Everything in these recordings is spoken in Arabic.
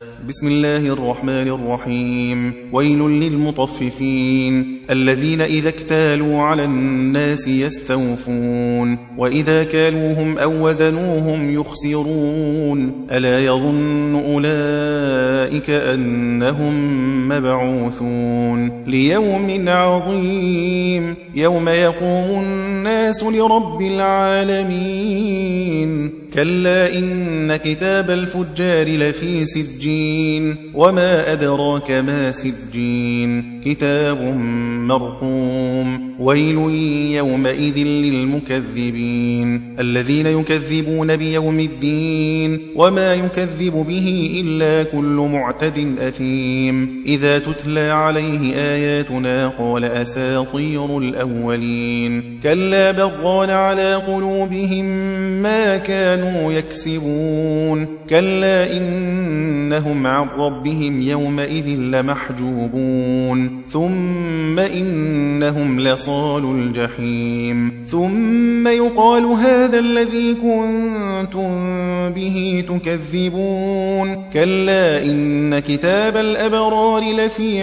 بسم الله الرحمن الرحيم. ويل للمطففين الذين إذا اكتالوا على الناس يستوفون وإذا كالوهم أو وزنوهم يخسرون ألا يظن أولئك أنهم مبعوثون ليوم عظيم يوم يقوم الناس لرب العالمين كلا إن كتاب الفجار لفي سجين وما أدراك ما سجين كتاب مرقوم ويل يومئذ للمكذبين الذين يكذبون بيوم الدين وما يكذب به إلا كل معتد أثيم إذا تتلى عليه آياتنا قال أساطير الأولين كلا بغان على قلوبهم ما كانوا يكسبون كلا إنهم عن ربهم يومئذ لمحجوبون ثم إنهم لصال الجحيم ثم يقال هذا الذي كنتم به تكذبون كلا إن كتاب الأبرار لفي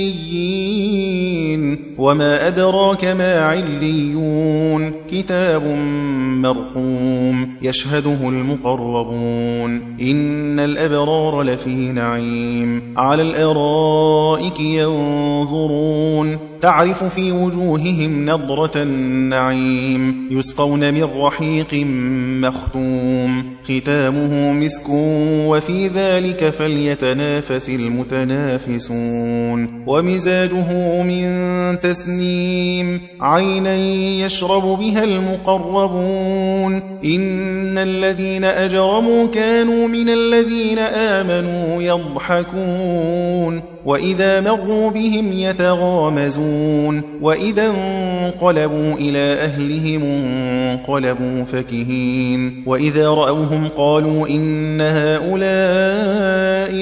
عليين وما أدراك ما عليون كتاب مرقوم يشهده المقربون إن الأبرار لفي نعيم على الأرائك ينظرون تعرف في وجوههم نضرة النعيم يسقون من رحيق مختوم ختامه مسك وفي ذلك فليتنافس المتنافسون ومزاجه من تسنيم عينا يشرب بها المقربون إن الذين أجرموا كانوا من الذين آمنوا يضحكون وإذا مروا بهم يتغامزون وإذا انقلبوا إلى أهلهم انقلبوا فكهين وإذا رأوهم قالوا إن هؤلاء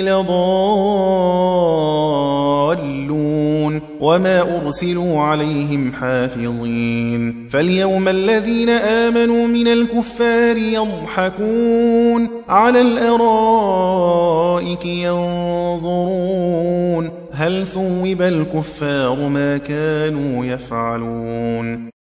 لضالون وما أرسلوا عليهم حافظين فاليوم الذين آمنوا من الكفار يضحكون على الأرائك ينظرون هل ثوب الكفار ما كانوا يفعلون